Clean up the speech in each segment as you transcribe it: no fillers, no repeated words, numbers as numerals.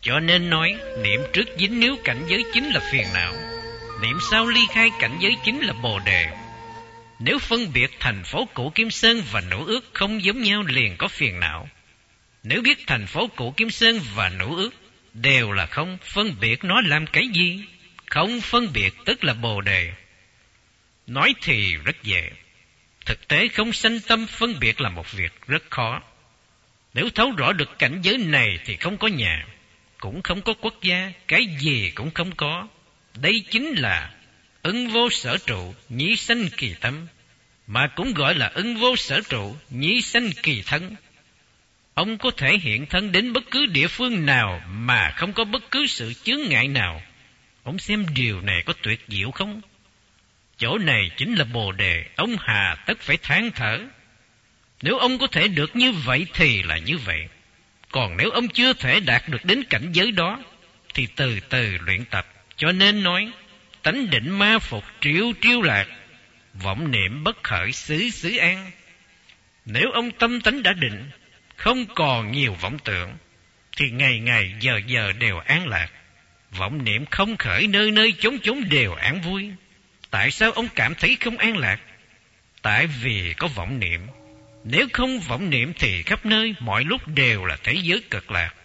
Cho nên nói, niệm trước dính níu cảnh giới chính là phiền não, niệm sau ly khai cảnh giới chính là bồ đề. Nếu phân biệt thành phố cũ Kim Sơn và Nữ Ước không giống nhau liền có phiền não. Nếu biết thành phố cũ Kim Sơn và Nữ Ước đều là không, phân biệt nó làm cái gì? Không phân biệt tức là bồ đề. Nói thì rất dễ, thực tế không sanh tâm phân biệt là một việc rất khó. Nếu thấu rõ được cảnh giới này thì không có nhà, cũng không có quốc gia, cái gì cũng không có. Đây chính là ưng vô sở trụ, nhĩ sanh kỳ tâm, mà cũng gọi là ưng vô sở trụ, nhĩ sanh kỳ thân. Ông có thể hiện thân đến bất cứ địa phương nào mà không có bất cứ sự chướng ngại nào. Ông xem điều này có tuyệt diệu không? Chỗ này chính là bồ đề, ông hà tất phải than thở. Nếu ông có thể được như vậy thì là như vậy. Còn nếu ông chưa thể đạt được đến cảnh giới đó thì từ từ luyện tập. Cho nên nói, tánh định ma phục triêu triêu lạc, vọng niệm bất khởi xứ xứ an. Nếu ông tâm tánh đã định, không còn nhiều vọng tưởng, thì ngày ngày giờ giờ đều an lạc. Vọng niệm không khởi, nơi nơi chốn chốn đều an vui. Tại sao ông cảm thấy không an lạc? Tại vì có vọng niệm. Nếu không vọng niệm thì khắp nơi mọi lúc đều là thế giới cực lạc.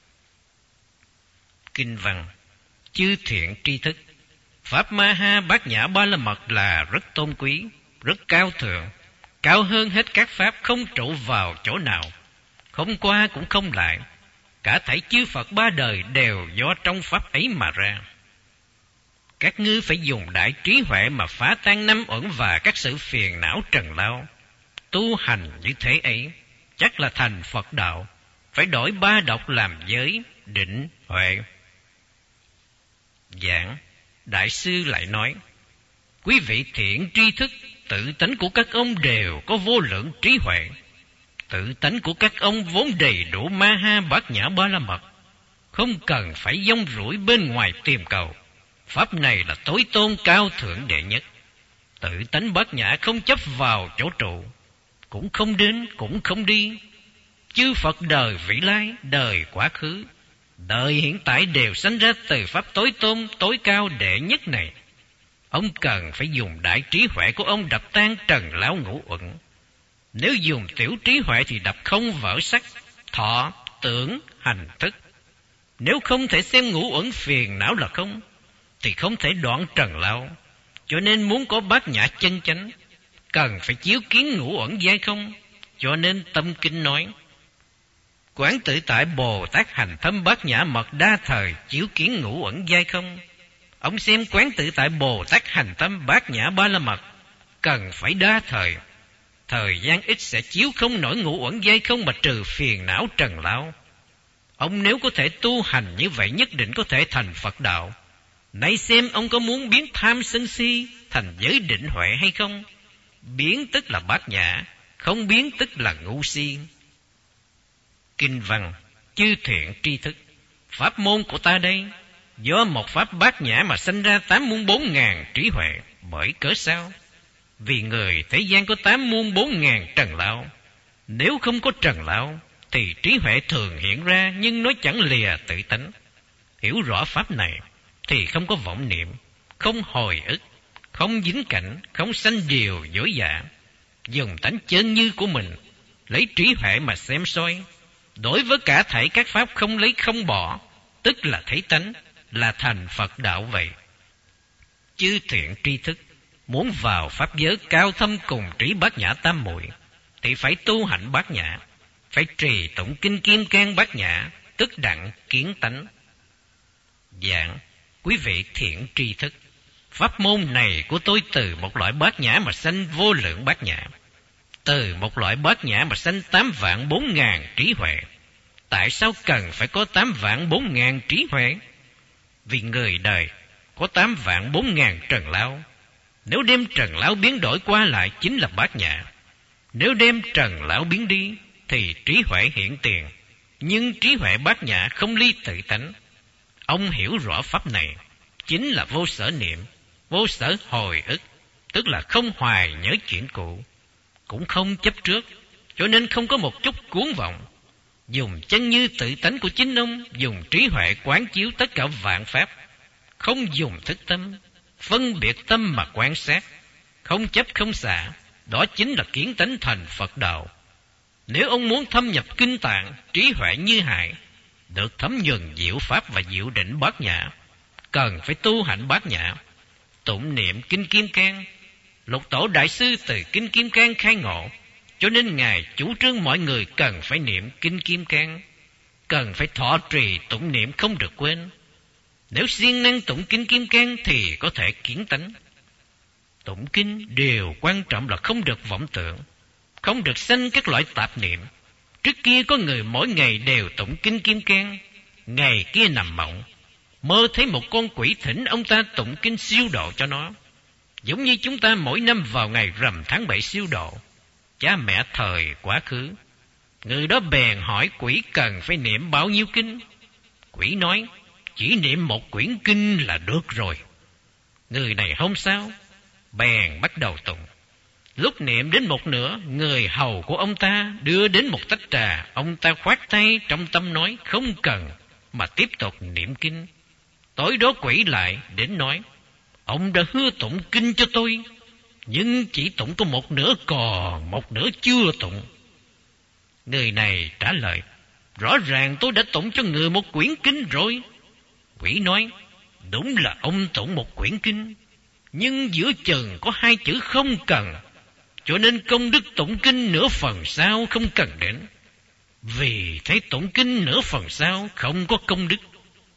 Kinh văn: chư thiện tri thức, Pháp Ma Ha Bát Nhã Ba La Mật là rất tôn quý, rất cao thượng, cao hơn hết các pháp, không trụ vào chỗ nào, không qua cũng không lại. Cả thảy chư Phật ba đời đều do trong pháp ấy mà ra. Các ngươi phải dùng đại trí huệ mà phá tan năm uẩn và các sự phiền não trần lao. Tu hành như thế ấy, chắc là thành Phật đạo. Phải đổi ba độc làm giới, định, huệ. Giảng, Đại sư lại nói, quý vị thiện tri thức, tự tánh của các ông đều có vô lượng trí huệ. Tự tánh của các ông vốn đầy đủ Ma Ha Bát Nhã Ba La Mật, không cần phải dông rủi bên ngoài tìm cầu. Pháp này là tối tôn cao thượng đệ nhất. Tự tánh Bát Nhã không chấp vào chỗ trụ, cũng không đến, cũng không đi. Chư Phật đời vĩ lai, đời quá khứ, đời hiện tại đều sanh ra từ pháp tối tôn, tối cao đệ nhất này. Ông cần phải dùng đại trí huệ của ông đập tan trần lão ngũ uẩn. Nếu dùng tiểu trí huệ thì đập không vỡ sắc, thọ, tưởng, hành thức. Nếu không thể xem ngũ uẩn phiền não là không, thì không thể đoạn trần lão. Cho nên muốn có bát nhã chân chánh, cần phải chiếu kiến ngũ uẩn giai không. Cho nên tâm kinh nói, Quán tự tại Bồ Tát hành thâm bát nhã mật đa thời, chiếu kiến ngũ uẩn giai không. Ông xem quán tự tại Bồ Tát hành thâm bát nhã ba la mật, cần phải đa thời. Thời gian ít sẽ chiếu không nổi ngũ uẩn giai không mà trừ phiền não trần lão. Ông nếu có thể tu hành như vậy nhất định có thể thành Phật đạo. Nay xem ông có muốn biến tham sân si thành giới định huệ hay không? Biến tức là bát nhã, không biến tức là ngu si. Kinh văn: chư thiện tri thức, pháp môn của ta đây, do một pháp bát nhã mà sanh ra 8 muôn 4 ngàn trí huệ. Bởi cớ sao? Vì người thế gian có 8 muôn 4 ngàn trần lão. Nếu không có trần lão thì trí huệ thường hiện ra, nhưng nó chẳng lìa tự tánh. Hiểu rõ pháp này thì không có vọng niệm, không hồi ức, không dính cảnh, không sanh điều dối dạ. Dùng tánh chân như của mình, lấy trí huệ mà xem soi. Đối với cả thảy các pháp không lấy không bỏ, tức là thấy tánh, là thành Phật đạo vậy. Chư thiện tri thức, muốn vào pháp giới cao thâm cùng trí bát nhã tam muội thì phải tu hạnh bát nhã, phải trì tụng kinh Kim Cang bát nhã, tức đặng kiến tánh. Giảng: quý vị thiện tri thức, pháp môn này của tôi từ một loại bát nhã mà sanh vô lượng bát nhã, từ một loại bát nhã mà sanh 8 vạn 4 ngàn trí huệ. Tại sao cần phải có 8 vạn 4 ngàn trí huệ? Vì người đời có 8 vạn 4 ngàn trần lão. Nếu đem trần lão biến đổi qua lại chính là bát nhã. Nếu đem trần lão biến đi thì trí huệ hiện tiền. Nhưng trí huệ bát nhã không ly tự tánh. Ông hiểu rõ pháp này chính là vô sở niệm, vô sở hồi ức, tức là không hoài nhớ chuyện cũ, cũng không chấp trước, cho nên không có một chút cuốn vọng. dùng chân như tự tánh của chính ông, dùng trí huệ quán chiếu tất cả vạn pháp, không dùng thức tâm, phân biệt tâm mà quan sát, không chấp không xả, đó chính là kiến tánh thành Phật đạo. Nếu ông muốn thâm nhập kinh tạng, trí huệ như hải, được thấm nhuần diệu pháp và diệu định bát nhã, cần phải tu hạnh bát nhã, tụng niệm kinh Kim Cang. Lục Tổ đại sư từ kinh Kim Cang khai ngộ, cho nên ngài chủ trương mọi người cần phải niệm kinh Kim Cang, cần phải thọ trì tụng niệm không được quên. Nếu siêng năng tụng kinh Kim Cang thì có thể kiến tánh. Tụng kinh điều quan trọng là không được vọng tưởng, không được sanh các loại tạp niệm. Trước kia có người mỗi ngày đều tụng kinh Kim Cang, ngày kia nằm mộng, mơ thấy một con quỷ thỉnh ông ta tụng kinh siêu độ cho nó. Giống như chúng ta mỗi năm vào ngày rằm tháng 7 siêu độ cha mẹ thời quá khứ. Người đó bèn hỏi quỷ cần phải niệm bao nhiêu kinh. Quỷ nói chỉ niệm một quyển kinh là được rồi. Người này không sao, bèn bắt đầu tụng. Lúc niệm đến một nửa, người hầu của ông ta đưa đến một tách trà. Ông ta khoát tay trong tâm nói không cần, mà tiếp tục niệm kinh. Tối đó quỷ lại đến nói, ông đã hứa tụng kinh cho tôi, nhưng chỉ tụng có một nửa, còn một nửa chưa tụng. Người này trả lời, rõ ràng tôi đã tụng cho người một quyển kinh rồi. Quỷ nói, đúng là ông tụng một quyển kinh, nhưng giữa chừng có hai chữ không cần, cho nên công đức tụng kinh nửa phần sau không cần đến. Vì thấy tụng kinh nửa phần sau không có công đức.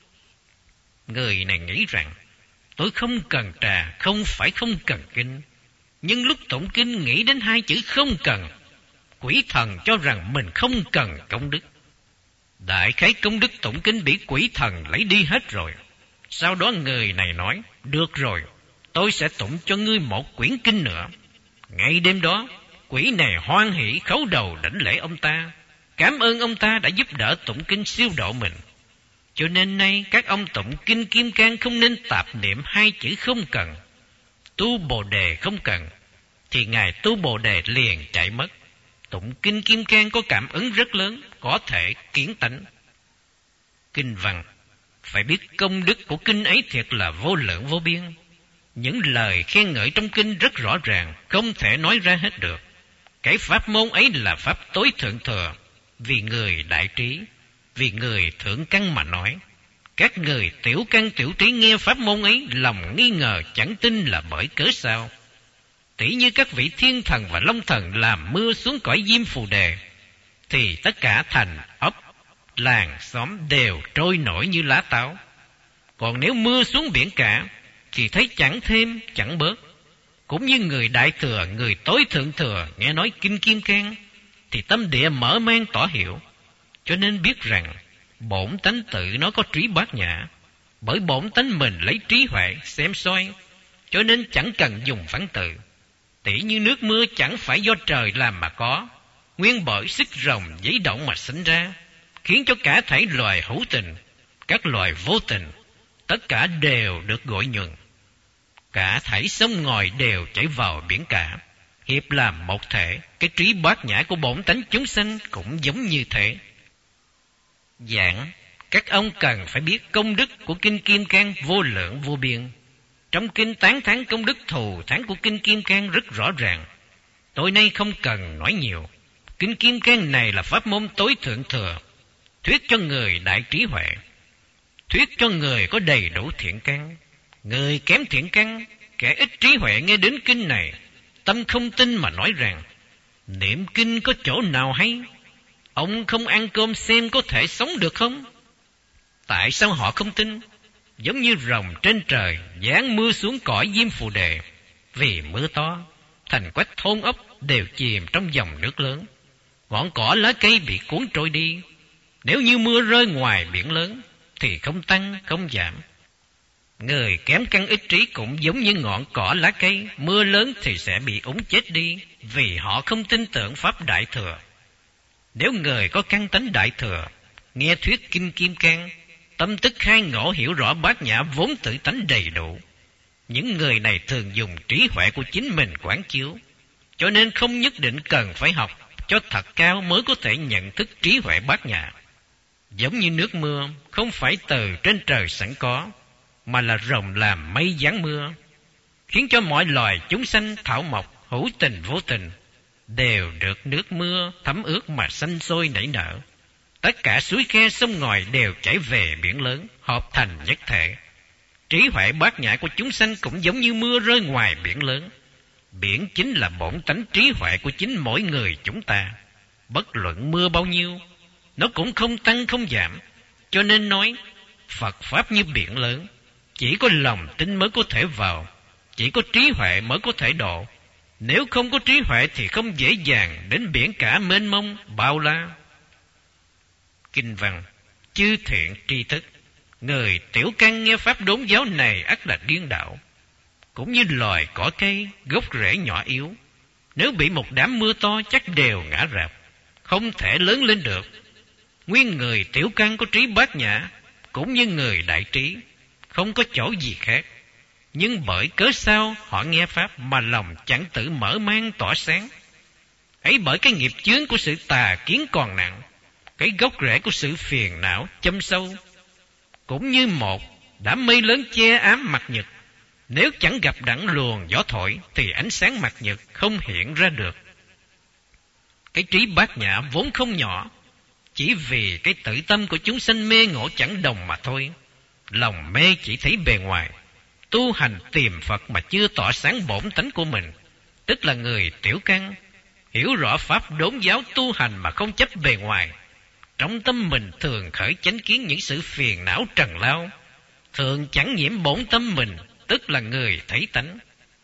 Người này nghĩ rằng, tôi không cần trà, không phải không cần kinh, nhưng lúc tụng kinh nghĩ đến hai chữ không cần. Quỷ thần cho rằng mình không cần công đức. Đại khái công đức tụng kinh bị quỷ thần lấy đi hết rồi. Sau đó người này nói, được rồi, tôi sẽ tụng cho ngươi một quyển kinh nữa. Ngay đêm đó, quỷ này hoan hỷ khấu đầu đảnh lễ ông ta, cảm ơn ông ta đã giúp đỡ tụng kinh siêu độ mình. Cho nên nay các ông tụng kinh Kim Cang không nên tạp niệm hai chữ không cần. Tu Bồ Đề không cần, thì ngài tu Bồ Đề liền chạy mất. Tụng kinh Kim Cang có cảm ứng rất lớn, có thể kiến tánh. Kinh văn, phải biết công đức của kinh ấy thiệt là vô lượng vô biên. Những lời khen ngợi trong kinh rất rõ ràng, không thể nói ra hết được. Cái pháp môn ấy là pháp tối thượng thừa, vì người đại trí, vì người thượng căn mà nói. Các người tiểu căn tiểu trí nghe pháp môn ấy, lòng nghi ngờ chẳng tin là bởi cớ sao. Tỷ như các vị thiên thần và long thần làm mưa xuống cõi Diêm Phù Đề, thì tất cả thành, ấp, làng, xóm đều trôi nổi như lá táo. Còn nếu mưa xuống biển cả, thì thấy chẳng thêm, chẳng bớt. Cũng như người đại thừa, người tối thượng thừa nghe nói kinh Kim Cang, thì tâm địa mở mang tỏ hiểu. Cho nên biết rằng, bổn tánh tự nó có trí bát nhã. Bởi bổn tánh mình lấy trí huệ xem soi, cho nên chẳng cần dùng văn tự. Tỉ như nước mưa chẳng phải do trời làm mà có, nguyên bởi sức rồng giấy động mà sinh ra, khiến cho cả thảy loài hữu tình, các loài vô tình, tất cả đều được gội nhuần. Cả thảy sông ngòi đều chảy vào biển cả, hiệp làm một thể. Cái trí bát nhã của bổn tánh chúng sanh cũng giống như thế. Giảng, các ông cần phải biết công đức của kinh Kim Cang vô lượng vô biên. Trong kinh tán thán công đức thù thắng của kinh Kim Cang rất rõ ràng. Tối nay không cần nói nhiều. Kinh Kim Cang này là pháp môn tối thượng thừa, thuyết cho người đại trí huệ, thuyết cho người có đầy đủ thiện căn. Người kém thiện căn, kẻ ít trí huệ nghe đến kinh này, tâm không tin mà nói rằng, niệm kinh có chỗ nào hay? Ông không ăn cơm xem có thể sống được không? Tại sao họ không tin? Giống như rồng trên trời giáng mưa xuống cõi Diêm Phù Đề. Vì mưa to, thành quách thôn ốc đều chìm trong dòng nước lớn, ngọn cỏ lá cây bị cuốn trôi đi. Nếu như mưa rơi ngoài biển lớn thì không tăng không giảm. Người kém căn ít trí cũng giống như ngọn cỏ lá cây, mưa lớn thì sẽ bị úng chết đi, vì họ không tin tưởng pháp đại thừa. Nếu người có căn tánh đại thừa, nghe thuyết kinh Kim Cang, tâm tức khai ngộ hiểu rõ bát nhã vốn tự tánh đầy đủ. Những người này thường dùng trí huệ của chính mình quán chiếu, cho nên không nhất định cần phải học, cho thật cao mới có thể nhận thức trí huệ bát nhã. Giống như nước mưa, không phải từ trên trời sẵn có, mà là rồng làm mây giáng mưa, khiến cho mọi loài chúng sanh thảo mộc, hữu tình vô tình, đều được nước mưa thấm ướt mà xanh sôi nảy nở. Tất cả suối khe sông ngòi đều chảy về biển lớn, hợp thành nhất thể. Trí huệ bát nhã của chúng sanh cũng giống như mưa rơi ngoài biển lớn. Biển chính là bổn tánh trí huệ của chính mỗi người chúng ta. Bất luận mưa bao nhiêu, nó cũng không tăng không giảm. Cho nên nói, Phật Pháp như biển lớn, chỉ có lòng tin mới có thể vào, chỉ có trí huệ mới có thể độ. Nếu không có trí huệ thì không dễ dàng đến biển cả mênh mông, bao la. Kinh văn: chư thiện tri thức, người tiểu căn nghe pháp đốn giáo này ắt là điên đạo. Cũng như loài cỏ cây, gốc rễ nhỏ yếu, nếu bị một đám mưa to chắc đều ngã rạp, không thể lớn lên được. Nguyên người tiểu căn có trí bát nhã, cũng như người đại trí, không có chỗ gì khác. Nhưng bởi cớ sao họ nghe pháp mà lòng chẳng tự mở mang tỏa sáng? Ấy bởi cái nghiệp chướng của sự tà kiến còn nặng, cái gốc rễ của sự phiền não châm sâu. Cũng như một đám mây lớn che ám mặt nhật, nếu chẳng gặp đặng luồng gió thổi thì ánh sáng mặt nhật không hiện ra được. Cái trí bát nhã vốn không nhỏ, chỉ vì cái tự tâm của chúng sanh mê ngộ chẳng đồng mà thôi. Lòng mê chỉ thấy bề ngoài, tu hành tìm Phật mà chưa tỏ sáng bổn tánh của mình, tức là người tiểu căn. Hiểu rõ pháp đốn giáo tu hành mà không chấp bề ngoài, trong tâm mình thường khởi chánh kiến những sự phiền não trần lao, thường chẳng nhiễm bổn tâm mình, tức là người thấy tánh.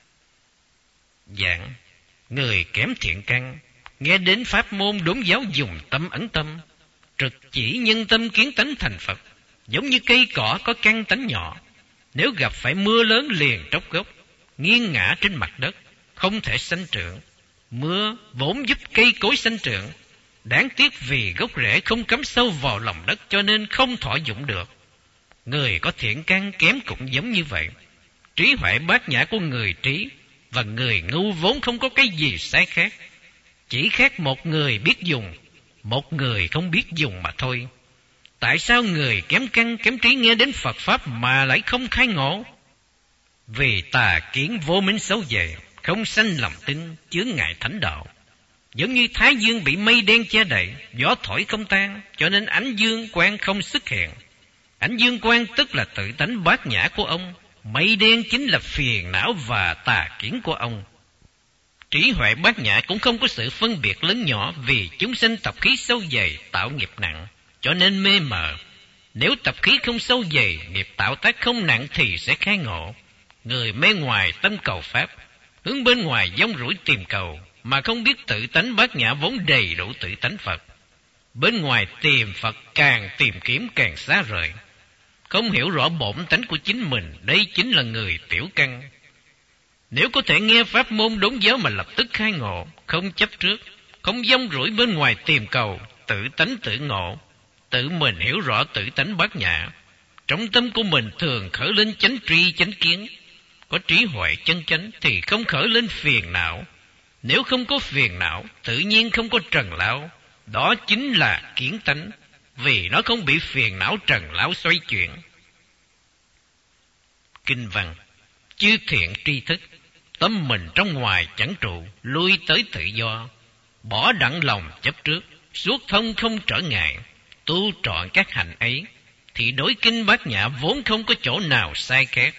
Dạng: người kém thiện căn, nghe đến pháp môn đốn giáo dùng tâm ấn tâm, trực chỉ nhân tâm kiến tánh thành Phật. Giống như cây cỏ có căn tánh nhỏ, nếu gặp phải mưa lớn liền tróc gốc, nghiêng ngã trên mặt đất, không thể sanh trưởng. Mưa vốn giúp cây cối sanh trưởng, đáng tiếc vì gốc rễ không cắm sâu vào lòng đất cho nên không thọ dụng được. Người có thiện căn kém cũng giống như vậy. Trí huệ bát nhã của người trí và người ngu vốn không có cái gì sai khác, chỉ khác một người biết dùng, một người không biết dùng mà thôi. Tại sao người kém căn kém trí nghe đến Phật Pháp mà lại không khai ngộ? Vì tà kiến vô minh xấu dày, không sanh lòng tin, chướng ngại thánh đạo. Giống như thái dương bị mây đen che đậy, gió thổi không tan, cho nên ánh dương quang không xuất hiện. Ánh dương quang tức là tự tánh bát nhã của ông, mây đen chính là phiền não và tà kiến của ông. Trí huệ bát nhã cũng không có sự phân biệt lớn nhỏ, vì chúng sanh tập khí sâu dày tạo nghiệp nặng, cho nên mê mờ. Nếu tập khí không sâu dày, nghiệp tạo tác không nặng thì sẽ khai ngộ. Người mê ngoài tâm cầu pháp, hướng bên ngoài dông rủi tìm cầu, mà không biết tự tánh bát nhã vốn đầy đủ tự tánh Phật. Bên ngoài tìm Phật càng tìm kiếm càng xa rời, không hiểu rõ bổn tánh của chính mình, đây chính là người tiểu căn. Nếu có thể nghe pháp môn đốn giáo mà lập tức khai ngộ, không chấp trước, không dông rủi bên ngoài tìm cầu, tự tánh tự ngộ, tự mình hiểu rõ tự tánh bát nhã, trong tâm của mình thường khởi lên chánh tri chánh kiến. Có trí huệ chân chánh thì không khởi lên phiền não. Nếu không có phiền não, tự nhiên không có trần lão, đó chính là kiến tánh, vì nó không bị phiền não trần lão xoay chuyển. Kinh văn: chư thiện tri thức, tâm mình trong ngoài chẳng trụ, lui tới tự do, bỏ đặng lòng chấp trước, suốt thông không trở ngại, tu trọn các hành ấy, thì đối kinh bát nhã vốn không có chỗ nào sai khác.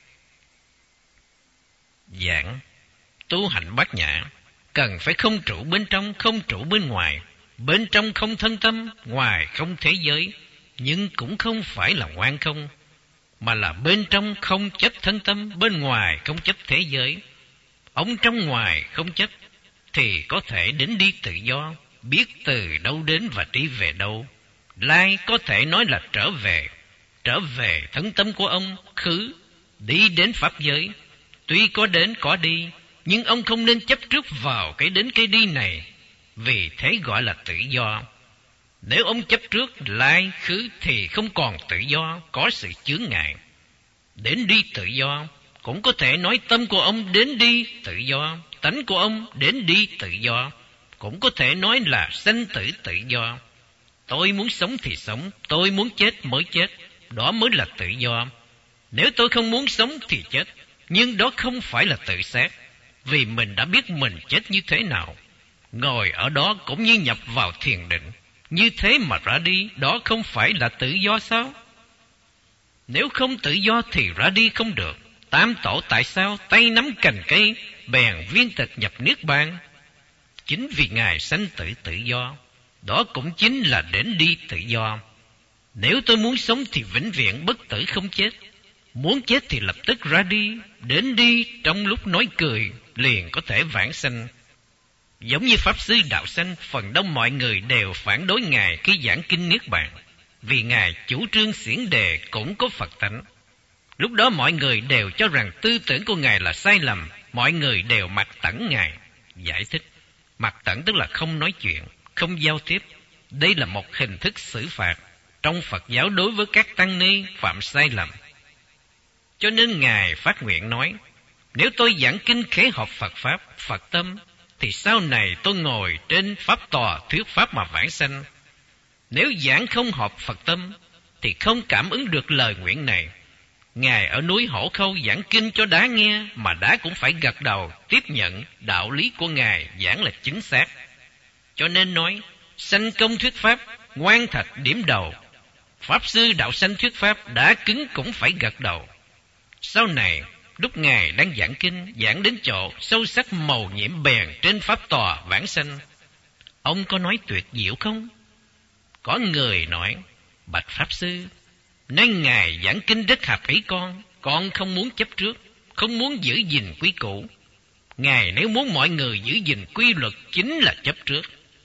Giảng: tu hành bát nhã cần phải không trụ bên trong, không trụ bên ngoài, bên trong không thân tâm, ngoài không thế giới, nhưng cũng không phải là ngoan không, mà là bên trong không chấp thân tâm, bên ngoài không chấp thế giới. Ông trong ngoài không chấp thì có thể đến đi tự do, biết từ đâu đến và đi về đâu. Lai có thể nói là trở về thân tâm của ông. Khứ đi đến pháp giới, tuy có đến có đi, nhưng ông không nên chấp trước vào cái đến cái đi này, vì thế gọi là tự do. Nếu ông chấp trước lai khứ thì không còn tự do, có sự chướng ngại. Đến đi tự do, cũng có thể nói tâm của ông đến đi tự do, tánh của ông đến đi tự do, cũng có thể nói là sanh tử tự do. Tôi muốn sống thì sống, tôi muốn chết mới chết, đó mới là tự do. Nếu tôi không muốn sống thì chết, nhưng đó không phải là tự sát, vì mình đã biết mình chết như thế nào. Ngồi ở đó cũng như nhập vào thiền định, như thế mà ra đi, đó không phải là tự do sao? Nếu không tự do thì ra đi không được. Tam tổ tại sao tay nắm cành cây, bèn viên tịch nhập niết bàn? Chính vì Ngài sanh tử tự do, đó cũng chính là đến đi tự do. Nếu tôi muốn sống thì vĩnh viễn bất tử không chết, muốn chết thì lập tức ra đi, đến đi trong lúc nói cười liền có thể vãng sanh. Giống như Pháp Sư Đạo Sanh, phần đông mọi người đều phản đối Ngài khi giảng kinh Niết Bàn, vì Ngài chủ trương xiển đề cũng có Phật tánh. Lúc đó mọi người đều cho rằng tư tưởng của Ngài là sai lầm, mọi người đều mặc tẩn Ngài. Giải thích, mặc tẩn tức là không nói chuyện, không giao tiếp. Đây là một hình thức xử phạt trong Phật giáo đối với các tăng ni phạm sai lầm. Cho nên Ngài phát nguyện nói, nếu tôi giảng kinh khế hợp Phật Pháp, Phật tâm, thì sau này tôi ngồi trên Pháp tòa thuyết Pháp mà vãng sanh. Nếu giảng không hợp Phật tâm, thì không cảm ứng được lời nguyện này. Ngài ở núi Hổ Khâu giảng kinh cho đá nghe, mà đá cũng phải gật đầu tiếp nhận đạo lý của Ngài giảng là chính xác. Cho nên nói, sanh công thuyết Pháp, ngoan thạch điểm đầu. Pháp Sư Đạo Sanh thuyết Pháp, đá cứng cũng phải gật đầu. Sau này, lúc Ngài đang giảng kinh, giảng đến chỗ sâu sắc màu nhiễm bèn trên Pháp tòa vãng sanh. Ông có nói tuyệt diệu không? Có người nói, bạch Pháp Sư, nay Ngài giảng kinh rất hợp ý con không muốn chấp trước, không muốn giữ gìn quy củ. Ngài nếu muốn mọi người giữ gìn quy luật chính là chấp trước.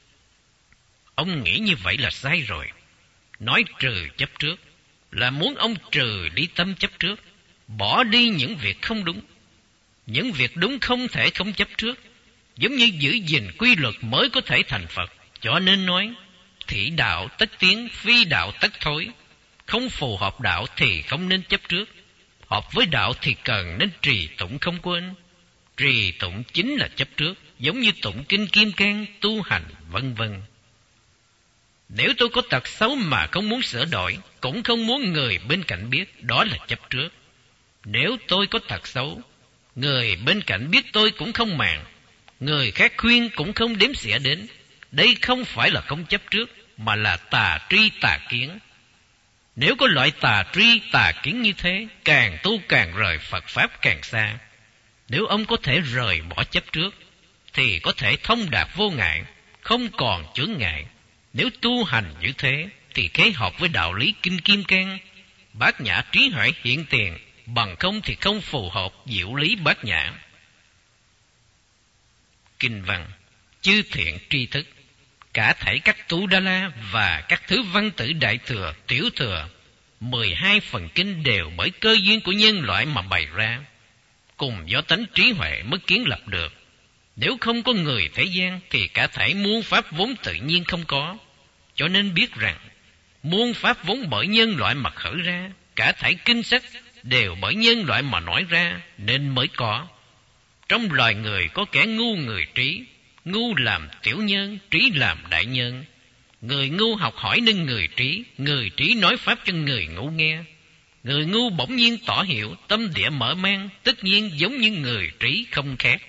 Ông nghĩ như vậy là sai rồi. Nói trừ chấp trước là muốn ông trừ đi tâm chấp trước, bỏ đi những việc không đúng. Những việc đúng không thể không chấp trước, giống như giữ gìn quy luật mới có thể thành Phật. Cho nên nói, thị đạo tất tiến, phi đạo tất thối. Không phù hợp đạo thì không nên chấp trước, hợp với đạo thì cần nên trì tụng không quên. Trì tụng chính là chấp trước, giống như tụng kinh Kim Cang, tu hành vân vân. Nếu tôi có tật xấu mà không muốn sửa đổi, cũng không muốn người bên cạnh biết, đó là chấp trước. Nếu tôi có tật xấu, người bên cạnh biết tôi cũng không màng, người khác khuyên cũng không đếm xỉa đến, đây không phải là không chấp trước, mà là tà tri tà kiến. Nếu có loại tà tri tà kiến như thế, càng tu càng rời Phật Pháp càng xa. Nếu ông có thể rời bỏ chấp trước, thì có thể thông đạt vô ngại, không còn chướng ngại. Nếu tu hành như thế, thì khế hợp với đạo lý kinh Kim Cang, bát nhã trí huệ hiện tiền, bằng không thì không phù hợp diệu lý bát nhã. Kinh văn, chư thiện tri thức, cả thảy các Tu Đa La và các thứ văn tử đại thừa, tiểu thừa, 12 phần kinh đều bởi cơ duyên của nhân loại mà bày ra, cùng do tánh trí huệ mới kiến lập được. Nếu không có người thế gian thì cả thảy muôn pháp vốn tự nhiên không có. Cho nên biết rằng muôn pháp vốn bởi nhân loại mà khởi ra, cả thảy kinh sách đều bởi nhân loại mà nói ra nên mới có. Trong loài người có kẻ ngu người trí, ngu làm tiểu nhân, trí làm đại nhân. Người ngu học hỏi nên người trí nói pháp cho người ngu nghe. Người ngu bỗng nhiên tỏ hiểu, tâm địa mở mang, tất nhiên giống như người trí không khác.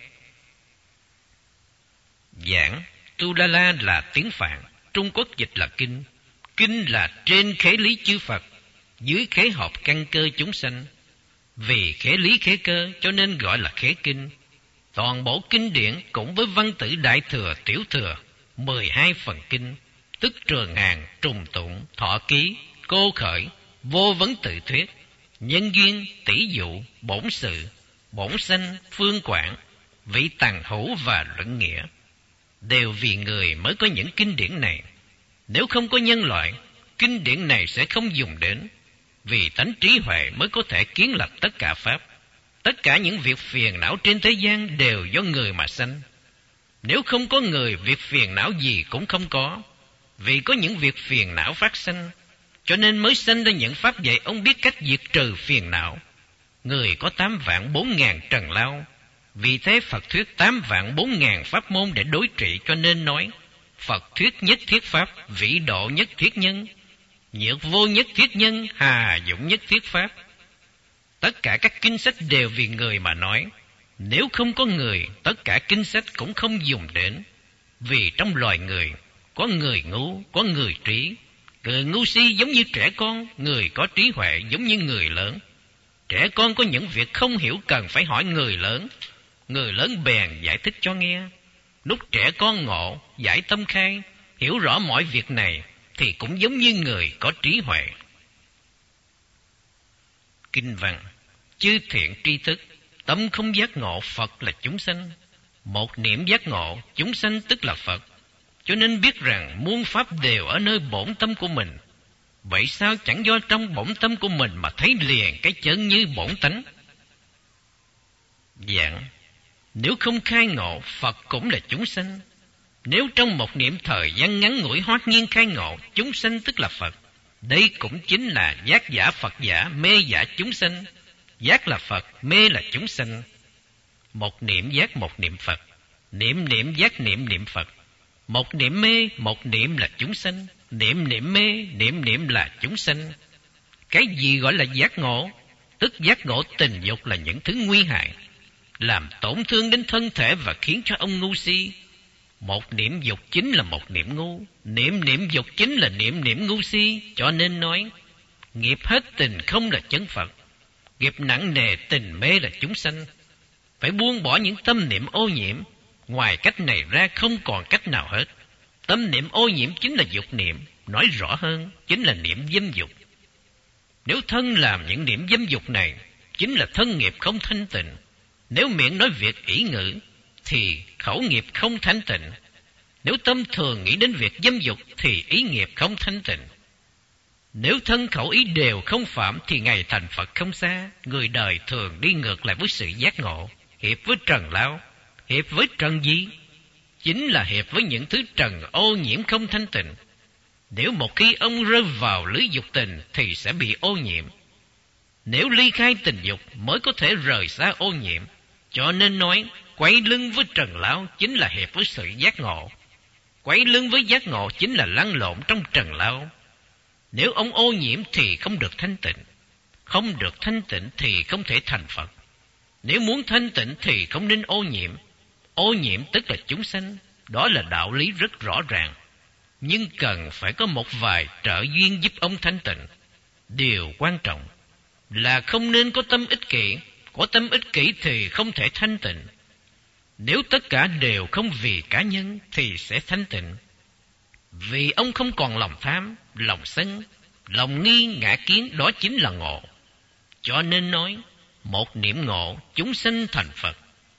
Giảng Tu La La là tiếng Phạn, Trung Quốc dịch là kinh. Kinh là trên khế lý chư Phật, dưới khế hợp căn cơ chúng sanh. Vì khế lý khế cơ cho nên gọi là khế kinh. Toàn bộ kinh điển cũng với văn tử đại thừa tiểu thừa, 12 phần kinh, tức Trường Hàng, Trùng Tụng, Thọ Ký, Cô Khởi, Vô Vấn Tự Thuyết, Nhân Duyên, Tỷ Dụ, Bổn Sự, Bổn Sanh, Phương Quảng, Vị Tàng Hữu và Luận Nghĩa. Đều vì người mới có những kinh điển này. Nếu không có nhân loại, kinh điển này sẽ không dùng đến. Vì tánh trí huệ mới có thể kiến lập tất cả pháp. Tất cả những việc phiền não trên thế gian đều do người mà sanh. Nếu không có người, việc phiền não gì cũng không có. Vì có những việc phiền não phát sanh, cho nên mới sanh ra những pháp dạy ông biết cách diệt trừ phiền não. Người có 8.400.000 trần lao, Vì thế Phật thuyết 8.400.000 pháp môn để đối trị, cho nên nói Phật thuyết nhất thiết pháp, vĩ độ nhất thiết nhân, nhược vô nhất thiết nhân, hà dũng nhất thiết pháp. Tất cả các kinh sách đều vì người mà nói. Nếu không có người, tất cả kinh sách cũng không dùng đến. Vì trong loài người, có người ngu, có người trí. Người ngu si giống như trẻ con, người có trí huệ giống như người lớn. Trẻ con có những việc không hiểu cần phải hỏi người lớn. Người lớn bèn giải thích cho nghe. Lúc trẻ con ngộ, giải tâm khai, hiểu rõ mọi việc này, thì cũng giống như người có trí huệ. Kinh văn: chư thiện tri thức, tâm không giác ngộ, Phật là chúng sanh. Một niệm giác ngộ, chúng sanh tức là Phật. Cho nên biết rằng muôn pháp đều ở nơi bổn tâm của mình. Vậy sao chẳng do trong bổn tâm của mình mà thấy liền cái chân như bổn tánh? Dạng: nếu không khai ngộ, Phật cũng là chúng sanh. Nếu trong một niệm thời gian ngắn ngủi hoát nhiên khai ngộ, chúng sanh tức là Phật. Đây cũng chính là giác giả Phật giả, mê giả chúng sanh. Giác là Phật, mê là chúng sanh. Một niệm giác, một niệm Phật. Niệm niệm giác, niệm niệm Phật. Một niệm mê, một niệm là chúng sanh. Niệm niệm mê, niệm niệm là chúng sanh. Cái gì gọi là giác ngộ? Tức giác ngộ tình dục là những thứ nguy hại, làm tổn thương đến thân thể và khiến cho ông ngu si. Một niệm dục chính là một niệm ngu, niệm niệm dục chính là niệm niệm ngu si. Cho nên nói nghiệp hết tình không là chân Phật, nghiệp nặng nề tình mê là chúng sanh. Phải buông bỏ những tâm niệm ô nhiễm. Ngoài cách này ra không còn cách nào hết. Tâm niệm ô nhiễm chính là dục niệm, nói rõ hơn chính là niệm dâm dục. Nếu thân làm những niệm dâm dục này, chính là thân nghiệp không thanh tịnh. Nếu miệng nói việc ý ngữ, thì khẩu nghiệp không thanh tịnh. Nếu tâm thường nghĩ đến việc dâm dục, thì ý nghiệp không thanh tịnh. Nếu thân khẩu ý đều không phạm, thì ngày thành Phật không xa. Người đời thường đi ngược lại với sự giác ngộ, hiệp với trần lao. Hiệp với trần gì? Chính là hiệp với những thứ trần ô nhiễm không thanh tịnh. Nếu một khi ông rơi vào lưới dục tình, thì sẽ bị ô nhiễm. Nếu ly khai tình dục mới có thể rời xa ô nhiễm. Cho nên nói quay lưng với trần lão chính là hiệp với sự giác ngộ. Quay lưng với giác ngộ chính là lăn lộn trong trần lão. Nếu ông ô nhiễm thì không được thanh tịnh. Không được thanh tịnh thì không thể thành Phật. Nếu muốn thanh tịnh thì không nên ô nhiễm. Ô nhiễm tức là chúng sanh. Đó là đạo lý rất rõ ràng. Nhưng cần phải có một vài trợ duyên giúp ông thanh tịnh. Điều quan trọng là không nên có tâm ích kỷ. Có tâm ích kỷ thì không thể thanh tịnh. Nếu tất cả đều không vì cá nhân thì sẽ thanh tịnh. Vì ông không còn lòng tham, lòng sân, lòng nghi ngã kiến, đó chính là ngộ. Cho nên nói một niệm ngộ, chúng sanh thành Phật.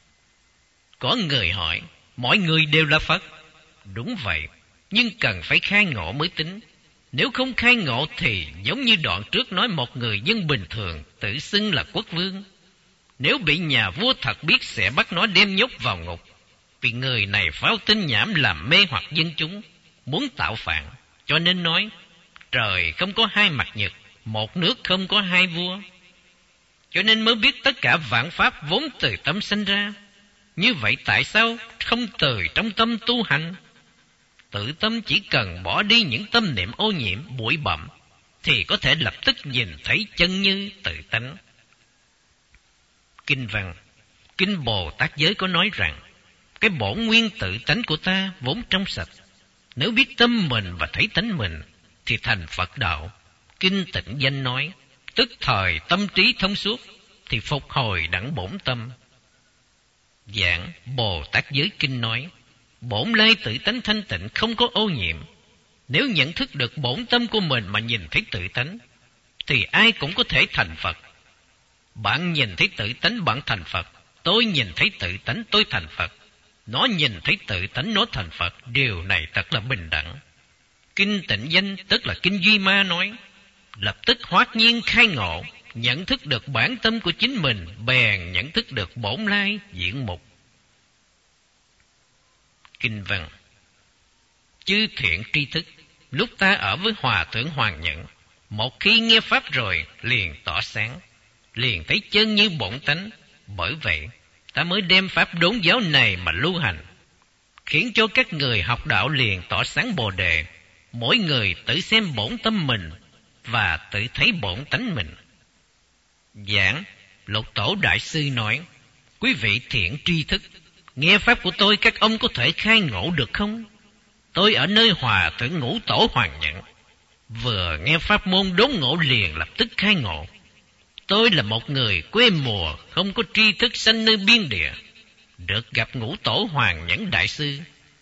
Có người hỏi, mọi người đều là Phật. Đúng vậy, nhưng cần phải khai ngộ mới tính. Nếu không khai ngộ thì giống như đoạn trước nói một người dân bình thường tự xưng là quốc vương. Nếu bị nhà vua thật biết sẽ bắt nó đem nhốt vào ngục. Vì người này phao tin nhảm làm mê hoặc dân chúng, muốn tạo phản. Cho nên nói trời không có hai mặt nhật, một nước không có hai vua. Cho nên mới biết tất cả vạn pháp vốn từ tâm sinh ra. Như vậy tại sao không từ trong tâm tu hành? Tự tâm chỉ cần bỏ đi những tâm niệm ô nhiễm, bụi bặm, thì có thể lập tức nhìn thấy chân như tự tánh. Kinh văn: Kinh Bồ Tát Giới có nói rằng cái bổn nguyên tự tánh của ta vốn trong sạch. Nếu biết tâm mình và thấy tánh mình thì thành Phật đạo. Kinh Tịnh Danh nói tức thời tâm trí thông suốt thì phục hồi đẳng bổn tâm. Giảng Bồ Tát Giới Kinh nói bổn lai tự tánh thanh tịnh, không có ô nhiễm. Nếu nhận thức được bổn tâm của mình mà nhìn thấy tự tánh thì ai cũng có thể thành Phật. Bạn nhìn thấy tự tánh bạn thành Phật, tôi nhìn thấy tự tánh tôi thành Phật, nó nhìn thấy tự tánh nó thành Phật. Điều này thật là bình đẳng. Kinh Tịnh Danh tức là Kinh Duy Ma nói lập tức hoát nhiên khai ngộ, nhận thức được bản tâm của chính mình, bèn nhận thức được bổn lai diện mục. Kinh văn: Chư thiện tri thức, lúc ta ở với Hòa Thượng Hoàng Nhận, một khi nghe pháp rồi liền tỏ sáng, liền thấy chân như bổn tánh. Bởi vậy ta mới đem pháp đốn giáo này mà lưu hành, khiến cho các người học đạo liền tỏ sáng Bồ đề, mỗi người tự xem bổn tâm mình và tự thấy bổn tánh mình. Giảng, Lục Tổ Đại Sư nói: quý vị thiện tri thức, nghe pháp của tôi các ông có thể khai ngộ được không? Tôi ở nơi Hòa Thượng Ngũ Tổ Hoàng Nhận, vừa nghe pháp môn đốn ngộ liền lập tức khai ngộ. Tôi là một người quê mùa, không có tri thức sanh nơi biên địa, được gặp Ngũ Tổ Hoàng Nhẫn Đại Sư.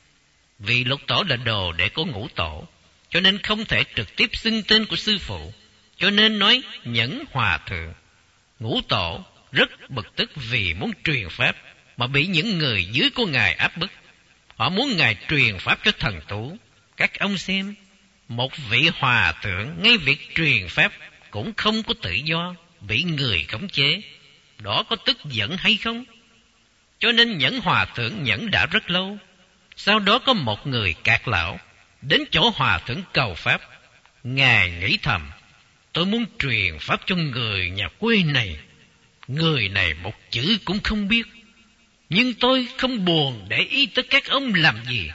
Vì Lục Tổ là đồ đệ của Ngũ Tổ, cho nên không thể trực tiếp xưng tên của sư phụ, cho nên nói Nhẫn Hòa Thượng. Ngũ Tổ rất bực tức vì muốn truyền pháp mà bị những người dưới của Ngài áp bức. Họ muốn Ngài truyền pháp cho thần tú. Các ông xem, một vị hòa thượng ngay việc truyền pháp cũng không có tự do, bị người khống chế, đó có tức giận hay không? Cho nên Nhẫn Hòa Thượng nhẫn đã rất lâu. Sau đó có một người Cạc Lão đến chỗ Hòa Thượng cầu pháp. Ngài nghĩ thầm: tôi muốn truyền pháp cho người nhà quê này. Người này một chữ cũng không biết, nhưng tôi không buồn để ý tới các ông làm gì.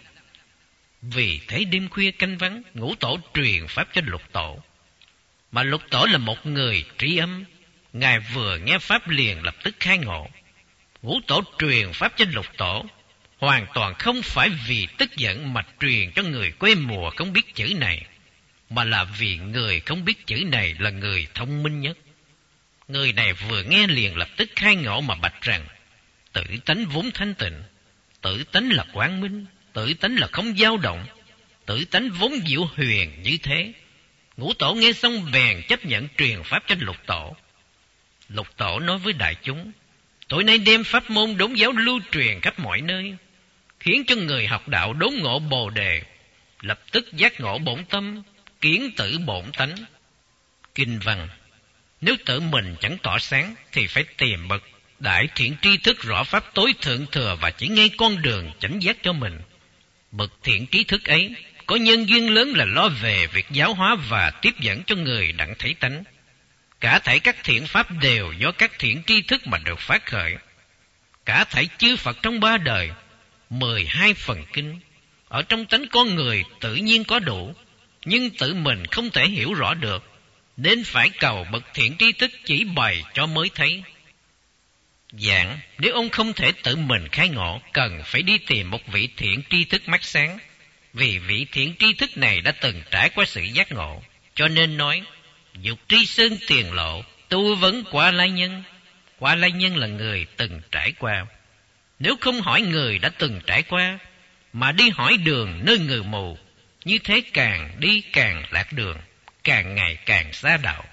Vì thế đêm khuya canh vắng, Ngũ Tổ truyền pháp cho Lục Tổ. Mà Lục Tổ là một người trí âm, Ngài vừa nghe pháp liền lập tức khai ngộ. Ngũ Tổ truyền pháp cho Lục Tổ hoàn toàn không phải vì tức giận mà truyền cho người quê mùa không biết chữ này, mà là vì người không biết chữ này là người thông minh nhất. Người này vừa nghe liền lập tức khai ngộ mà bạch rằng: tự tánh vốn thanh tịnh, tự tánh là quang minh, tự tánh là không dao động, tự tánh vốn diệu huyền như thế. Ngũ Tổ nghe xong bèn chấp nhận truyền pháp cho Lục Tổ. Lục Tổ nói với đại chúng: tối nay đem pháp môn đốn giáo lưu truyền khắp mọi nơi, khiến cho người học đạo đốn ngộ Bồ đề, lập tức giác ngộ bổn tâm, kiến tử bổn tánh. Kinh văn: nếu tự mình chẳng tỏ sáng thì phải tìm bậc đại thiện tri thức rõ pháp tối thượng thừa và chỉ ngay con đường chánh giác cho mình. Bậc thiện trí thức ấy có nhân duyên lớn là lo về việc giáo hóa và tiếp dẫn cho người đặng thấy tánh. Cả thảy các thiện pháp đều do các thiện tri thức mà được phát khởi. Cả thảy chư Phật trong 3 đời, 12 phần kinh, ở trong tánh con người tự nhiên có đủ, nhưng tự mình không thể hiểu rõ được, nên phải cầu bậc thiện tri thức chỉ bày cho mới thấy. Giảng, nếu ông không thể tự mình khai ngộ, cần phải đi tìm một vị thiện tri thức mắt sáng, vì vị thiện tri thức này đã từng trải qua sự giác ngộ, cho nên nói: dục tri sơn tiền lộ, tu vấn Quả Lai Nhân. Quả Lai Nhân là người từng trải qua. Nếu không hỏi người đã từng trải qua, mà đi hỏi đường nơi người mù, như thế càng đi càng lạc đường, càng ngày càng xa đạo.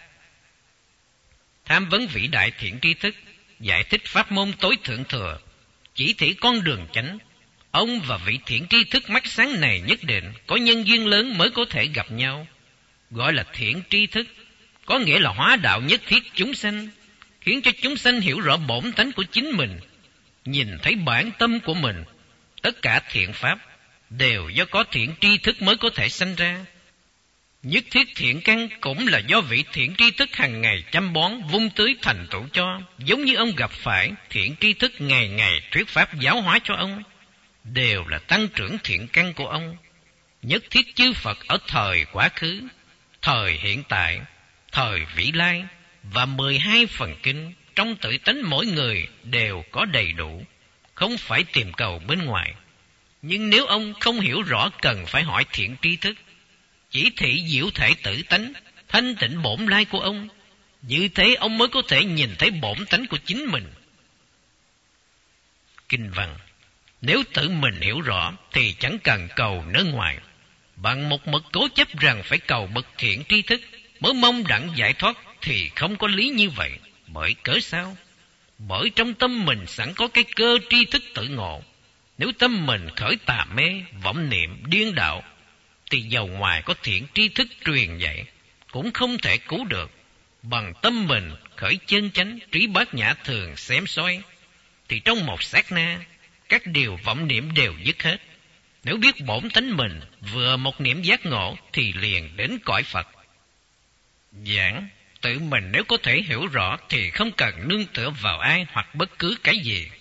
Tham vấn vĩ đại thiện tri thức, giải thích pháp môn tối thượng thừa, chỉ thị con đường chánh. Ông và vị thiện tri thức mắt sáng này nhất định có nhân duyên lớn mới có thể gặp nhau. Gọi là thiện tri thức, có nghĩa là hóa đạo nhất thiết chúng sanh, khiến cho chúng sanh hiểu rõ bổn tánh của chính mình, nhìn thấy bản tâm của mình. Tất cả thiện pháp đều do có thiện tri thức mới có thể sanh ra. Nhất thiết thiện căn cũng là do vị thiện tri thức hàng ngày chăm bón vun tưới thành tựu cho. Giống như ông gặp phải thiện tri thức ngày ngày thuyết pháp giáo hóa cho ông, đều là tăng trưởng thiện căn của ông. Nhất thiết chư Phật ở thời quá khứ, thời hiện tại, thời vĩ lai và 12 phần kinh trong tự tánh mỗi người đều có đầy đủ, không phải tìm cầu bên ngoài. Nhưng nếu ông không hiểu rõ, cần phải hỏi thiện tri thức, chỉ thị diệu thể tự tánh, thanh tịnh bổn lai của ông. Như thế ông mới có thể nhìn thấy bổn tánh của chính mình. Kinh văn: nếu tự mình hiểu rõ thì chẳng cần cầu nơi ngoài. Bằng một mực cố chấp rằng phải cầu bậc thiện tri thức mới mong đặng giải thoát thì không có lý như vậy. Bởi cớ sao? Bởi trong tâm mình sẵn có cái cơ tri thức tự ngộ. Nếu tâm mình khởi tà mê, vọng niệm, điên đạo, thì dầu ngoài có thiện tri thức truyền dạy cũng không thể cứu được. Bằng tâm mình khởi chân chánh, trí bát nhã thường xém soi, thì trong một sát na các điều vọng niệm đều dứt hết. Nếu biết bổn tánh mình vừa một niệm giác ngộ thì liền đến cõi Phật. Giảng, tự mình nếu có thể hiểu rõ thì không cần nương tựa vào ai hoặc bất cứ cái gì.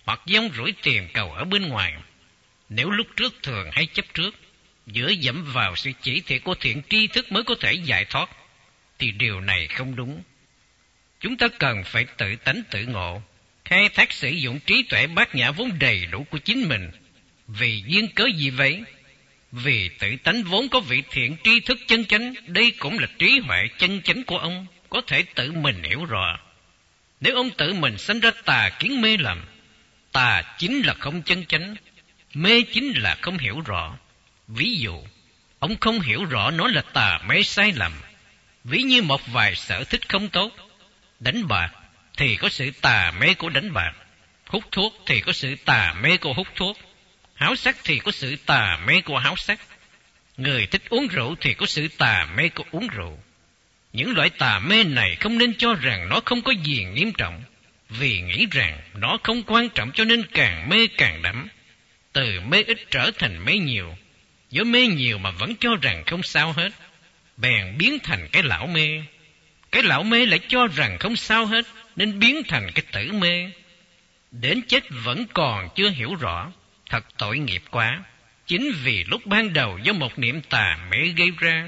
hoặc dông rủi tiền cầu ở bên ngoài. Nếu lúc trước thường hay chấp trước, dựa dẫm vào sự chỉ thị của thiện tri thức mới có thể giải thoát, thì điều này không đúng. Chúng ta cần phải tự tánh tự ngộ, khai thác sử dụng trí tuệ bát nhã vốn đầy đủ của chính mình. Vì duyên cớ gì vậy? Vì tự tánh vốn có vị thiện tri thức chân chánh, đây cũng là trí huệ chân chánh của ông, có thể tự mình hiểu rõ. Nếu ông tự mình sanh ra tà kiến mê lầm, tà chính là không chân chánh, mê chính là không hiểu rõ. Ví dụ, ông không hiểu rõ nó là tà mê sai lầm. Ví như một vài sở thích không tốt, đánh bạc thì có sự tà mê của đánh bạc, hút thuốc thì có sự tà mê của hút thuốc, háo sắc thì có sự tà mê của háo sắc, người thích uống rượu thì có sự tà mê của uống rượu. Những loại tà mê này không nên cho rằng nó không có gì nghiêm trọng, vì nghĩ rằng nó không quan trọng cho nên càng mê càng đắm. Từ mê ít trở thành mê nhiều, do mê nhiều mà vẫn cho rằng không sao hết, bèn biến thành cái lão mê. Cái lão mê lại cho rằng không sao hết, nên biến thành cái tử mê. Đến chết vẫn còn chưa hiểu rõ, thật tội nghiệp quá. Chính vì lúc ban đầu do một niệm tà mê gây ra.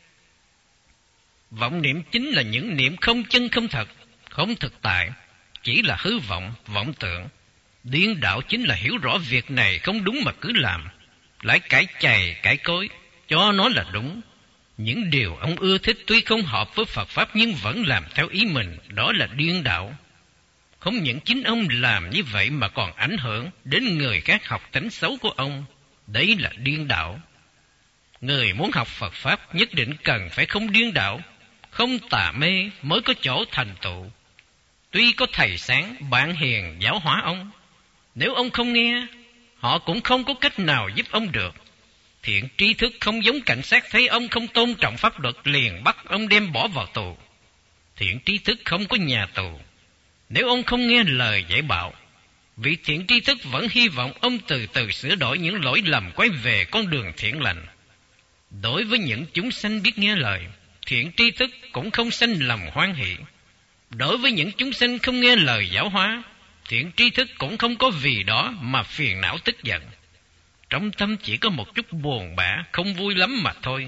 Vọng niệm chính là những niệm không chân không thật, không thực tại, chỉ là hư vọng, vọng tưởng. Điên đạo chính là hiểu rõ việc này không đúng mà cứ làm, lại cãi chày cãi cối, cho nó là đúng. Những điều ông ưa thích tuy không hợp với Phật Pháp nhưng vẫn làm theo ý mình, đó là điên đạo. Không những chính ông làm như vậy mà còn ảnh hưởng đến người khác học tánh xấu của ông, đấy là điên đạo. Người muốn học Phật Pháp nhất định cần phải không điên đạo, không tà mê mới có chỗ thành tựu. Tuy có thầy sáng, bạn hiền giáo hóa ông, nếu ông không nghe, họ cũng không có cách nào giúp ông được. Thiện tri thức không giống cảnh sát thấy ông không tôn trọng pháp luật liền bắt ông đem bỏ vào tù. Thiện tri thức không có nhà tù. Nếu ông không nghe lời dạy bảo, vị thiện tri thức vẫn hy vọng ông từ từ sửa đổi những lỗi lầm, quay về con đường thiện lành. Đối với những chúng sanh biết nghe lời, thiện tri thức cũng không sanh lòng hoan hỷ. Đối với những chúng sanh không nghe lời giáo hóa, thiện tri thức cũng không có vì đó mà phiền não tức giận. Trong tâm chỉ có một chút buồn bã, không vui lắm mà thôi.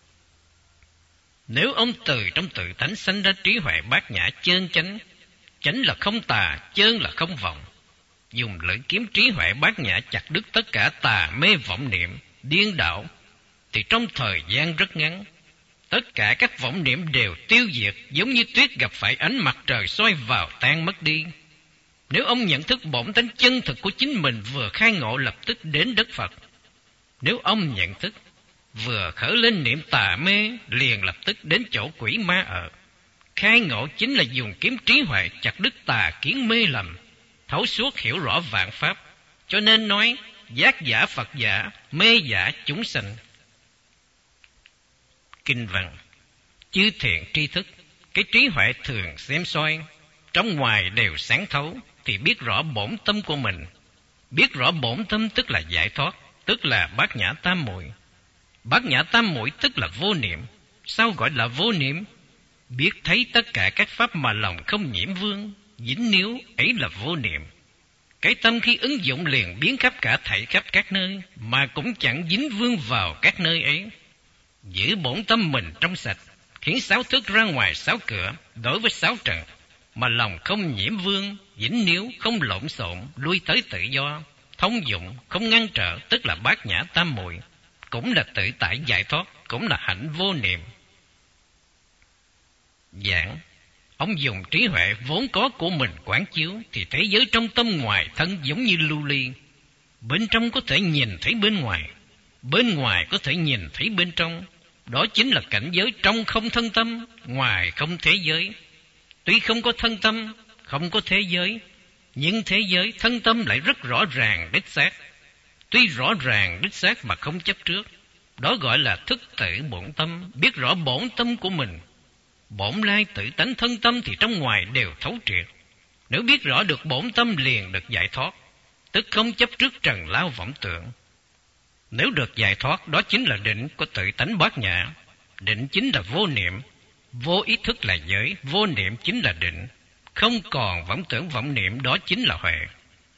Nếu ông từ trong tự tánh sanh ra trí huệ bát nhã chân chánh, chánh là không tà, chân là không vọng, dùng lưỡi kiếm trí huệ bát nhã chặt đứt tất cả tà mê vọng niệm, điên đảo, thì trong thời gian rất ngắn, tất cả các vọng niệm đều tiêu diệt, giống như tuyết gặp phải ánh mặt trời soi vào tan mất đi. Nếu ông nhận thức bổn tánh chân thực của chính mình, vừa khai ngộ lập tức đến đất Phật. Nếu ông nhận thức, vừa khởi lên niệm tà mê, liền lập tức đến chỗ quỷ ma ở. Khai ngộ chính là dùng kiếm trí huệ chặt đứt tà kiến mê lầm, thấu suốt hiểu rõ vạn pháp. Cho nên nói giác giả Phật giả, mê giả chúng sanh. Kinh văn: chư thiện tri thức, cái trí huệ thường xem soi, trong ngoài đều sáng thấu, thì biết rõ bổn tâm của mình. Biết rõ bổn tâm tức là giải thoát, tức là bát nhã tam muội. Bát nhã tam muội tức là vô niệm. Sao gọi là vô niệm? Biết thấy tất cả các pháp mà lòng không nhiễm vương, dính níu, ấy là vô niệm. Cái tâm khi ứng dụng liền biến khắp cả thảy khắp các nơi, mà cũng chẳng dính vương vào các nơi ấy. Giữ bổn tâm mình trong sạch, khiến sáu thức ra ngoài sáu cửa, đối với sáu trần, mà lòng không nhiễm vương, dính níu, không lộn xộn, lui tới tự do, thông dụng, không ngăn trở, tức là bát nhã tam muội, cũng là tự tại giải thoát, cũng là hạnh vô niệm. Giảng: ông dùng trí huệ vốn có của mình quán chiếu, thì thế giới trong tâm ngoài thân giống như lưu ly. Bên trong có thể nhìn thấy bên ngoài, bên ngoài có thể nhìn thấy bên trong. Đó chính là cảnh giới trong không thân tâm, ngoài không thế giới. Tuy không có thân tâm, không có thế giới, nhưng thế giới thân tâm lại rất rõ ràng đích xác. Tuy rõ ràng đích xác mà không chấp trước, đó gọi là thức tự bổn tâm, biết rõ bổn tâm của mình. Bổn lai tự tánh thân tâm thì trong ngoài đều thấu triệt. Nếu biết rõ được bổn tâm liền được giải thoát, tức không chấp trước trần lao vọng tưởng. Nếu được giải thoát, đó chính là định của tự tánh bát nhã. Định chính là vô niệm, vô ý thức là giới, vô niệm chính là định. Không còn vọng tưởng vọng niệm, đó chính là huệ.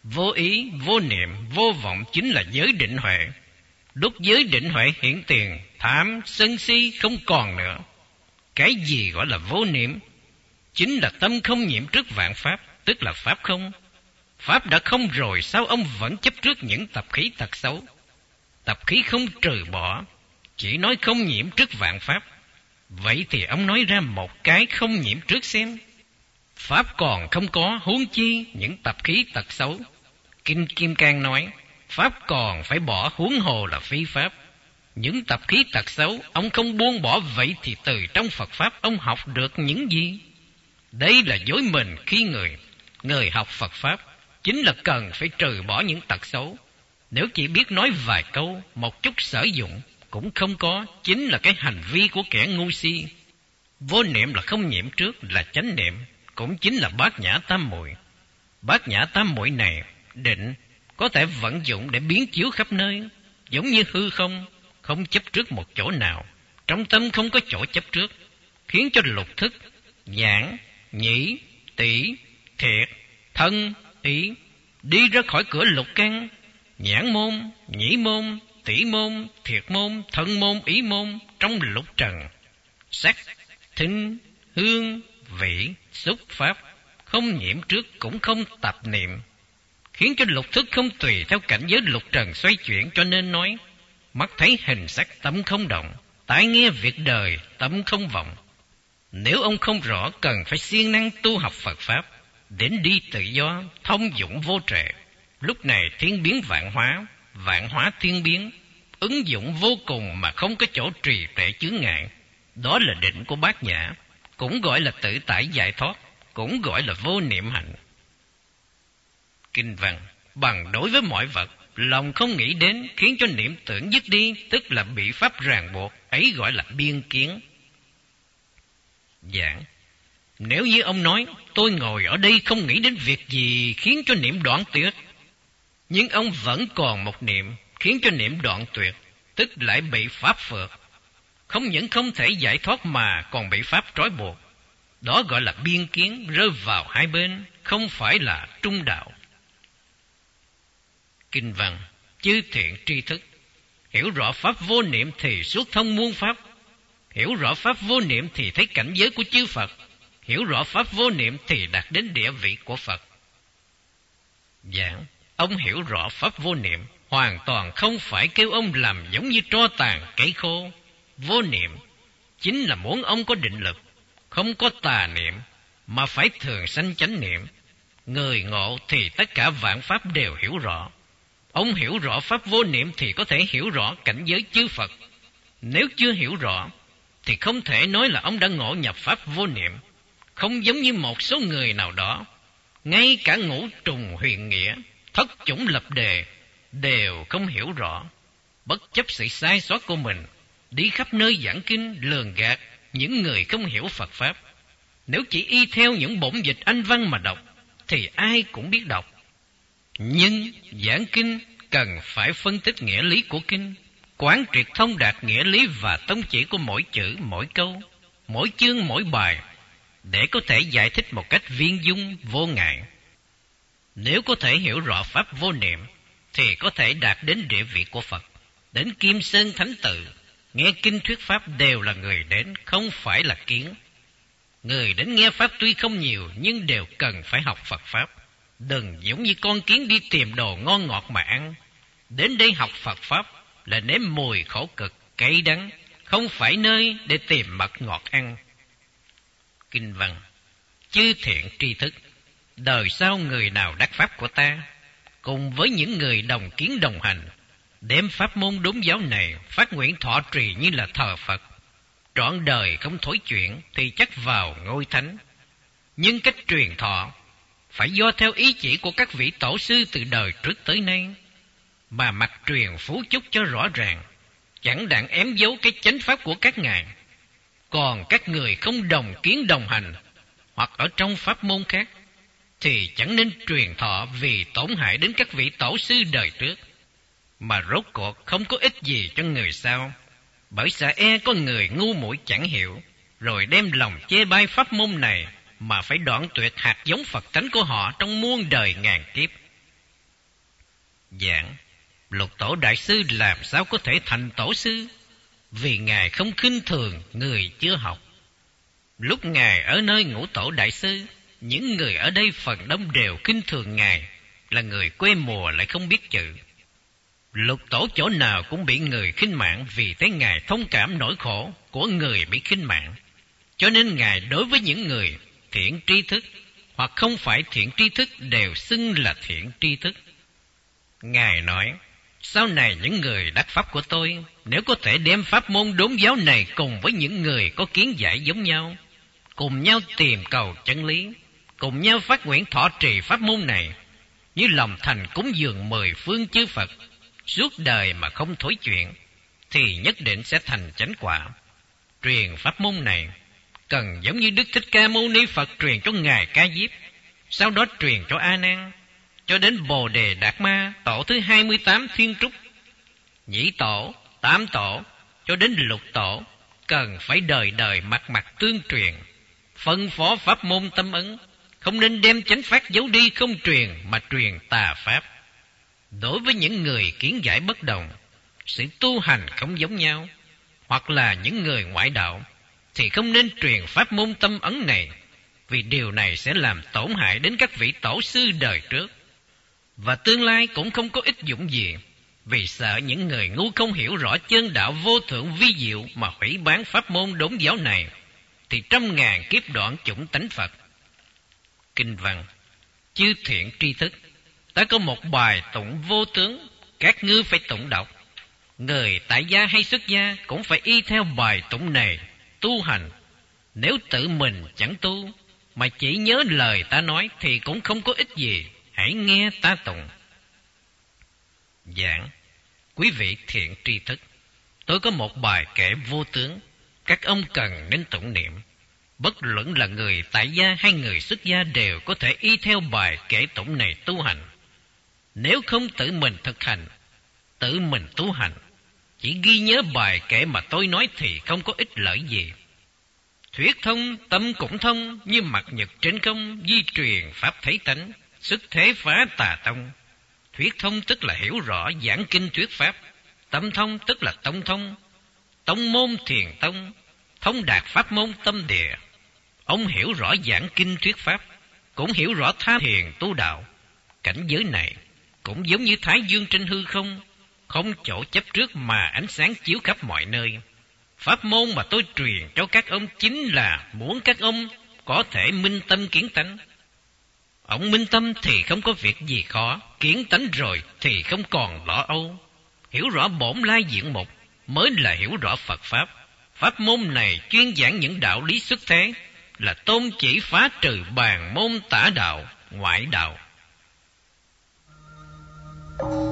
Vô ý, vô niệm, vô vọng chính là giới định huệ. Lúc giới định huệ hiện tiền, tham, sân si không còn nữa. Cái gì gọi là vô niệm? Chính là tâm không nhiễm trước vạn pháp, tức là pháp không. Pháp đã không rồi, sao ông vẫn chấp trước những tập khí tật xấu? Tập khí không trừ bỏ, chỉ nói không nhiễm trước vạn pháp. Vậy thì ông nói ra một cái không nhiễm trước xem. Pháp còn không có, huống chi những tập khí tật xấu. Kinh Kim Cang nói, pháp còn phải bỏ, huống hồ là phi pháp. Những tập khí tật xấu ông không buông bỏ, vậy thì từ trong Phật Pháp ông học được những gì? Đây là dối mình khi người học Phật Pháp chính là cần phải trừ bỏ những tật xấu. Nếu chỉ biết nói vài câu, một chút sở dụng cũng không có, chính là cái hành vi của kẻ ngu si. Vô niệm là không nhiễm trước, là chánh niệm, cũng chính là bát nhã tam muội. Bát nhã tam muội này, định có thể vận dụng để biến chiếu khắp nơi, giống như hư không, không chấp trước một chỗ nào, trong tâm không có chỗ chấp trước, khiến cho lục thức, nhãn, nhĩ, tỷ, thiệt, thân, ý đi ra khỏi cửa lục căn. Nhãn môn, nhĩ môn, tỷ môn, thiệt môn, thân môn, ý môn trong lục trần, sắc, thính, hương, vị, xúc pháp không nhiễm trước, cũng không tập niệm, khiến cho lục thức không tùy theo cảnh giới lục trần xoay chuyển. Cho nên nói, mắt thấy hình sắc tâm không động, tai nghe việc đời tâm không vọng. Nếu ông không rõ, cần phải siêng năng tu học Phật Pháp, đến đi tự do, thông dụng vô trệ. Lúc này thiên biến vạn hóa thiên biến, ứng dụng vô cùng mà không có chỗ trì trệ chướng ngại. Đó là định của Bát Nhã, cũng gọi là tự tại giải thoát, cũng gọi là vô niệm hạnh. Kinh văn: bằng đối với mọi vật, lòng không nghĩ đến, khiến cho niệm tưởng dứt đi, tức là bị pháp ràng buộc, ấy gọi là biên kiến. Giảng: nếu như ông nói tôi ngồi ở đây không nghĩ đến việc gì khiến cho niệm đoạn tuyệt, nhưng ông vẫn còn một niệm khiến cho niệm đoạn tuyệt, tức lại bị pháp phược, không những không thể giải thoát mà còn bị pháp trói buộc. Đó gọi là biên kiến, rơi vào hai bên, không phải là trung đạo. Kinh văn: chư thiện tri thức, hiểu rõ pháp vô niệm thì xuất thông muôn pháp. Hiểu rõ pháp vô niệm thì thấy cảnh giới của chư Phật. Hiểu rõ pháp vô niệm thì đạt đến địa vị của Phật. Giảng: ông hiểu rõ pháp vô niệm, hoàn toàn không phải kêu ông làm giống như tro tàn cấy khô. Vô niệm chính là muốn ông có định lực, không có tà niệm, mà phải thường sanh chánh niệm. Người ngộ thì tất cả vạn pháp đều hiểu rõ. Ông hiểu rõ pháp vô niệm thì có thể hiểu rõ cảnh giới chư Phật. Nếu chưa hiểu rõ thì không thể nói là ông đã ngộ nhập pháp vô niệm. Không giống như một số người nào đó, ngay cả ngũ trùng huyền nghĩa, thất chủng lập đề đều không hiểu rõ, bất chấp sự sai sót của mình, đi khắp nơi giảng kinh lường gạt những người không hiểu Phật Pháp. Nếu chỉ y theo những bổn dịch Anh văn mà đọc thì ai cũng biết đọc. Nhưng giảng kinh cần phải phân tích nghĩa lý của kinh, quán triệt thông đạt nghĩa lý và tông chỉ của mỗi chữ, mỗi câu, mỗi chương, mỗi bài, để có thể giải thích một cách viên dung, vô ngại. Nếu có thể hiểu rõ pháp vô niệm thì có thể đạt đến địa vị của Phật. Đến Kim Sơn Thánh Tự, nghe kinh thuyết pháp đều là người đến, không phải là kiến. Người đến nghe pháp tuy không nhiều, nhưng đều cần phải học Phật Pháp. Đừng giống như con kiến đi tìm đồ ngon ngọt mà ăn. Đến đây học Phật Pháp là nếm mùi khổ cực, cay đắng, không phải nơi để tìm mật ngọt ăn. Kinh văn: chư thiện tri thức, đời sau người nào đắc pháp của ta, cùng với những người đồng kiến đồng hành, đem pháp môn đúng giáo này phát nguyện thọ trì như là thờ Phật, trọn đời không thối chuyển, thì chắc vào ngôi thánh. Nhưng cách truyền thọ phải do theo ý chỉ của các vị tổ sư từ đời trước tới nay, mà mặc truyền phú chúc cho rõ ràng, chẳng đặng ém dấu cái chánh pháp của các ngài. Còn các người không đồng kiến đồng hành, hoặc ở trong pháp môn khác, thì chẳng nên truyền thọ, vì tổn hại đến các vị tổ sư đời trước, mà rốt cuộc không có ích gì cho người sau. Bởi sợ e có người ngu muội chẳng hiểu, rồi đem lòng chê bai pháp môn này, mà phải đoạn tuyệt hạt giống Phật tánh của họ trong muôn đời ngàn kiếp. Giảng: Lục Tổ đại sư làm sao có thể thành tổ sư? Vì Ngài không khinh thường người chưa học. Lúc Ngài ở nơi Ngũ Tổ đại sư, những người ở đây phần đông đều khinh thường Ngài, là người quê mùa lại không biết chữ. Lục Tổ chỗ nào cũng bị người khinh mạn, vì thế Ngài thông cảm nỗi khổ của người bị khinh mạn. Cho nên Ngài đối với những người thiện tri thức hoặc không phải thiện tri thức đều xưng là thiện tri thức. Ngài nói: Sau này những người đắc pháp của tôi, nếu có thể đem pháp môn đốn giáo này cùng với những người có kiến giải giống nhau, cùng nhau tìm cầu chân lý, cùng nhau phát nguyện thọ trì pháp môn này, như lòng thành cúng dường 10 phương chư Phật, suốt đời mà không thối chuyện, thì nhất định sẽ thành chánh quả. Truyền pháp môn này cần giống như Đức Thích Ca Mâu Ni Phật truyền cho Ngài Ca Diếp, sau đó truyền cho A Nan, cho đến Bồ Đề Đạt Ma tổ thứ 28 Thiên Trúc, Nhị Tổ, Tam Tổ, cho đến Lục Tổ, cần phải đời đời mặt mặt tương truyền, phân phó pháp môn tâm ấn, không nên đem chánh pháp giấu đi không truyền mà truyền tà pháp. Đối với những người kiến giải bất đồng, sự tu hành không giống nhau, hoặc là những người ngoại đạo, thì không nên truyền pháp môn tâm ấn này, vì điều này sẽ làm tổn hại đến các vị tổ sư đời trước, và tương lai cũng không có ích dụng gì, vì sợ những người ngu không hiểu rõ chân đạo vô thượng vi diệu mà hủy bán pháp môn đốn giáo này, thì trăm ngàn kiếp đoạn chủng tánh Phật. Kinh văn: Chư thiện tri thức, ta có một bài tụng vô tướng, các ngươi phải tụng đọc. Người tại gia hay xuất gia cũng phải y theo bài tụng này tu hành. Nếu tự mình chẳng tu mà chỉ nhớ lời ta nói thì cũng không có ích gì, hãy nghe ta tụng. Giảng: Quý vị thiện tri thức, tôi có một bài kệ vô tướng, các ông cần nên tụng niệm. Bất luận là người tại gia hay người xuất gia đều có thể y theo bài kệ tụng này tu hành. Nếu không tự mình thực hành, tự mình tu hành, chỉ ghi nhớ bài kệ mà tôi nói thì không có ích lợi gì. Thuyết thông, tâm cũng thông, như mặt nhật trên không, di truyền pháp thấy tánh, xuất thế phá tà tông. Thuyết thông tức là hiểu rõ giảng kinh thuyết pháp, tâm thông tức là tông thông, tông môn thiền tông, thông đạt pháp môn tâm địa. Ông hiểu rõ giảng kinh thuyết pháp, cũng hiểu rõ tha thiền tu đạo. Cảnh giới này cũng giống như thái dương trên hư không, không chỗ chấp trước mà ánh sáng chiếu khắp mọi nơi. Pháp môn mà tôi truyền cho các ông chính là muốn các ông có thể minh tâm kiến tánh. Ông minh tâm thì không có việc gì khó, kiến tánh rồi thì không còn lo âu. Hiểu rõ bổn lai diện mục mới là hiểu rõ Phật Pháp. Pháp môn này chuyên giảng những đạo lý xuất thế, là tôn chỉ phá trừ bàn môn tả đạo, ngoại đạo.